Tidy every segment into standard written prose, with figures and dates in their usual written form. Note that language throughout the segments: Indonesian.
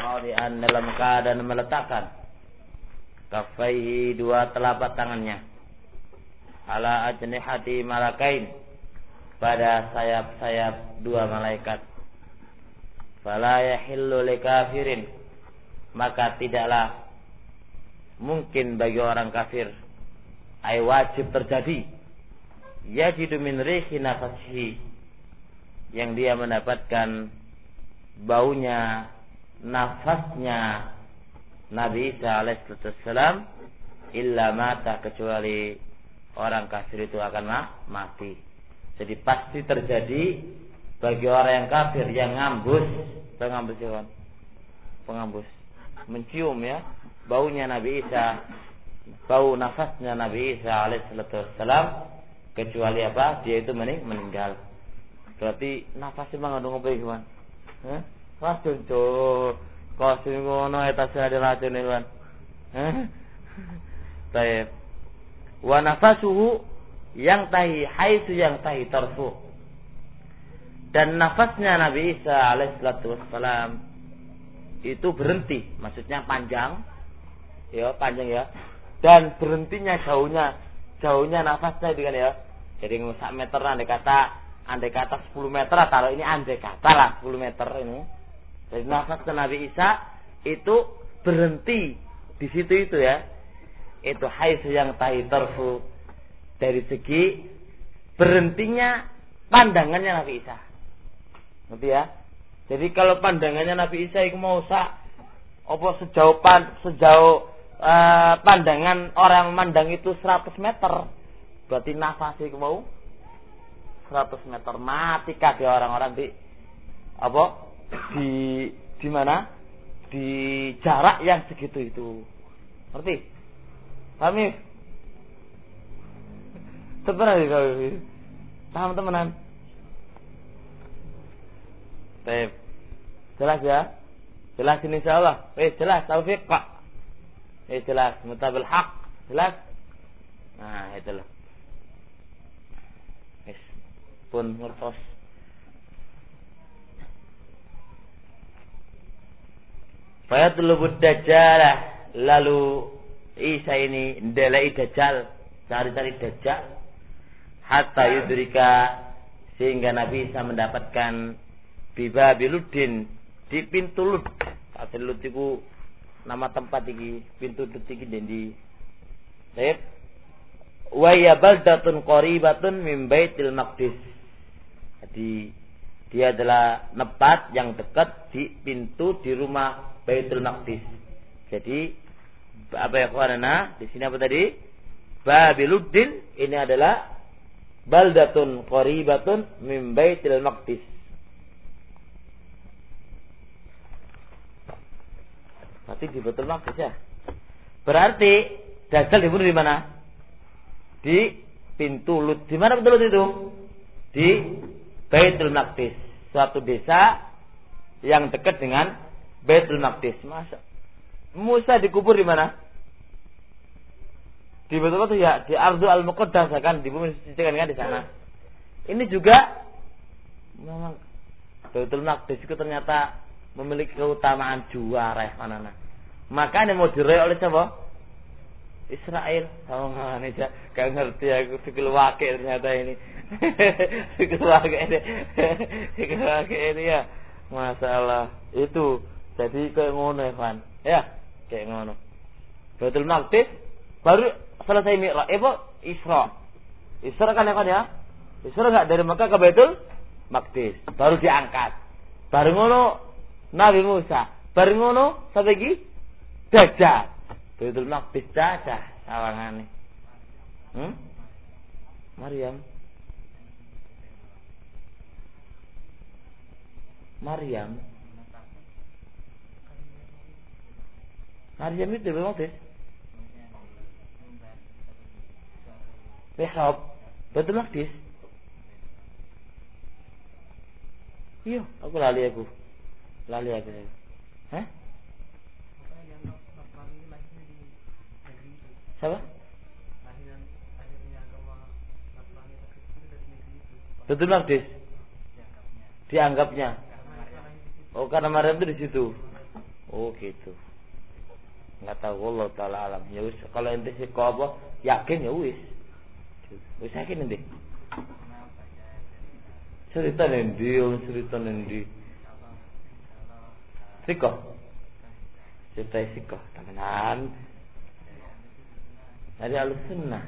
mawdi'an dalam keadaan meletakkan kaffaihi dua telapak tangannya ala ajnihati malakain pada sayap-sayap dua malaikat. Fala yahillu likafirin, maka tidaklah mungkin bagi orang kafir, ay wajib terjadi, yajidu min rihi nafasihi, yang dia mendapatkan baunya nafasnya Nabi Isa alaihissalam, illa mata, kecuali orang kafir itu akan mati. Jadi pasti terjadi bagi orang yang kafir yang pengambus mencium ya baunya Nabi Isa, bau nafasnya Nabi Isa alaihissalam, kecuali apa? Dia itu meninggal. Berarti nafasnya mengandung apa ikhwan? Racun tuh. Kau ngono eta ada racun ikhwan. Baik. Wa nafasuhu yang tahi haitsu yang tahi tarfu. Dan nafasnya Nabi Isa alaihissalam itu berhenti, maksudnya panjang. Ya, panjang ya. Dan berhentinya jauhnya nafasnya itu kan ya. Jadi sak meter andai kata 10 meter, kalau ini andai kata lah 10 meter ini. Jadi nafas Nabi Isa itu berhenti di situ itu ya. Itu haitsu yang tahi tarfu, dari segi berhentinya pandangannya Nabi Isa. Ngerti ya? Jadi kalau pandangannya Nabi Isa itu mau sejauh pandangan orang mandang itu 100 meter, berarti nafas itu mau 100 meter, mati kabeh orang-orang di mana? Di jarak yang segitu itu. Ngerti? Paham ya? Sebenarnya kalau paham teman-teman? Baik. Jelas ya? Jelas ini insyaallah. Jelas taufik Pak. Jelas mutabil haq. Jelas? Nah, itulah. Pun ngertos. Fayatlubud dajjal, lalu Isa ini ndelai dajjal, cari-cari dajjal hatta yudrika, sehingga Nabi Isa mendapatkan bibabiluddin, di pintu Lud. Lut iku nama tempat iki, pintu Lud iki dendi. Baik. Wa ya baldatun qaribatun min Baitul Maqdis. Jadi dia adalah tempat yang dekat di pintu di rumah Baitul Maqdis. Jadi apa ya kawana? Di sini apa tadi? Babiluddin ini adalah baldatun qaribatun min Baitul Maqdis. Berarti di Baitul Maqdis ya. Berarti Dajjal dibunuh di mana? Di pintu Lut. Di mana betul itu? Di Baitul Maqdis, suatu desa yang dekat dengan Baitul Maqdis. Masa Musa dikubur di mana? Di Baitul Maqdis ya, di Ardul Al-Muqaddas kan, di bumi suci kan di sana. Ini juga memang Baitul Maqdis itu ternyata memiliki keutamaan juara mana. Makanya mau diraih oleh siapa? Israel. Oh, ini gak ngerti aku fikul wakil ternyata ini. Fikul wakil ini ya. Masalah itu. Jadi kayak ngono Evan. Ya, kayak ngono. Baitul Maqdis baru selesai Mi'raj. Isra. Isra kan Evan ya? Isra enggak dari Makkah ke Baitul Maqdis. Baru diangkat. Baru ngono Nabi Musa. Baru ngono sampai iki Dajjal. Baitul Maqdis cacah sawangane. Maryam itu Baitul Maqdis. Mihrab Baitul Maqdis. Iya, aku lali aku. Hah? Siapa? Baitul Maqdis. Dianggapnya. Oh, karena Maryam itu di situ. Oh gitu. Enggak tahu Allah taala alam. Ya wis kalau ente sik apa yakin ya wis. Wis yakin ente. Cerita nendi. Siko. Cerita siko, temenan. Dari Ahlussunnah.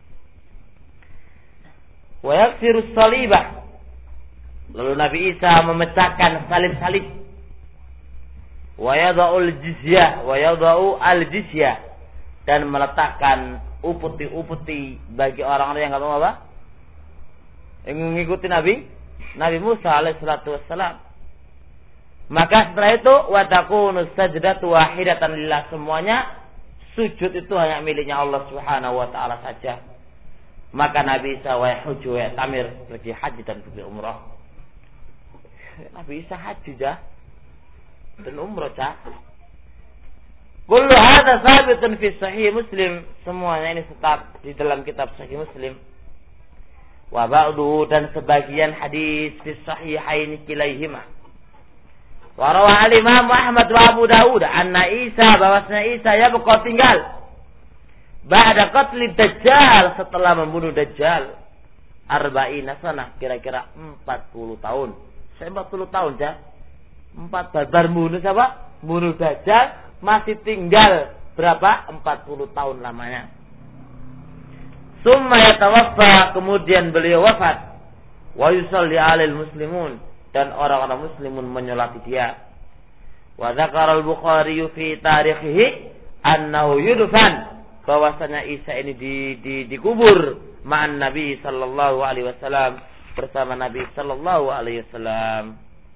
Wa yaksiru salibah. Lalu Nabi Isa memecahkan salib-salib. Wa yada'u al-jizyah dan meletakkan upeti-upeti bagi orang-orang yang enggak tahu apa? Yang mengikuti Nabi Musa alaihissalatu wassalam. Maka setelah itu wa takunu sajdatu wahidatan lillah, semuanya sujud itu hanya miliknya Allah Subhanahu wa taala saja. Maka Nabi Isa wa hujju wa tamir, pergi haji dan pergi umrah. Nabi Isa haji dah dan umrah dah. Kullu hadza sabitun fi sahih Muslim, semuanya ini tetap di dalam kitab Sahih Muslim. Wa ba'du, dan sebagian hadis fi sahihaini kilaihima. Wa rawa al-Imam Ahmad wa Abu Dawud anna Isa, bahwasanya Isa ya bakal tinggal ba'da qatli Dajjal, setelah membunuh Dajjal 40 sanah, kira-kira 40 tahun. Saya 40 tahun dah. 4 babar bunuh siapa? Bunuh Dajjal, masih tinggal berapa? 40 tahun lamanya. Summa yatawaffa, kemudian beliau wafat. Wa yusalli 'alal muslimun, dan orang-orang muslimun menyolati dia. Wa dzakara al-Bukhari fi tarikhihi annahu yudfan, bahwasanya Isa ini dikubur ma'an Nabi sallallahu alaihi wasallam, bersama Nabi sallallahu alaihi wasallam.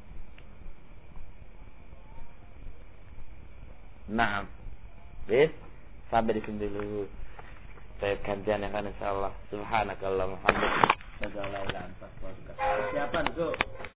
Naam. Bis, sampai di sini dulu. Saya gantian ya kan insyaallah. Subhanakallahumma wa bihamdika. Siapa itu?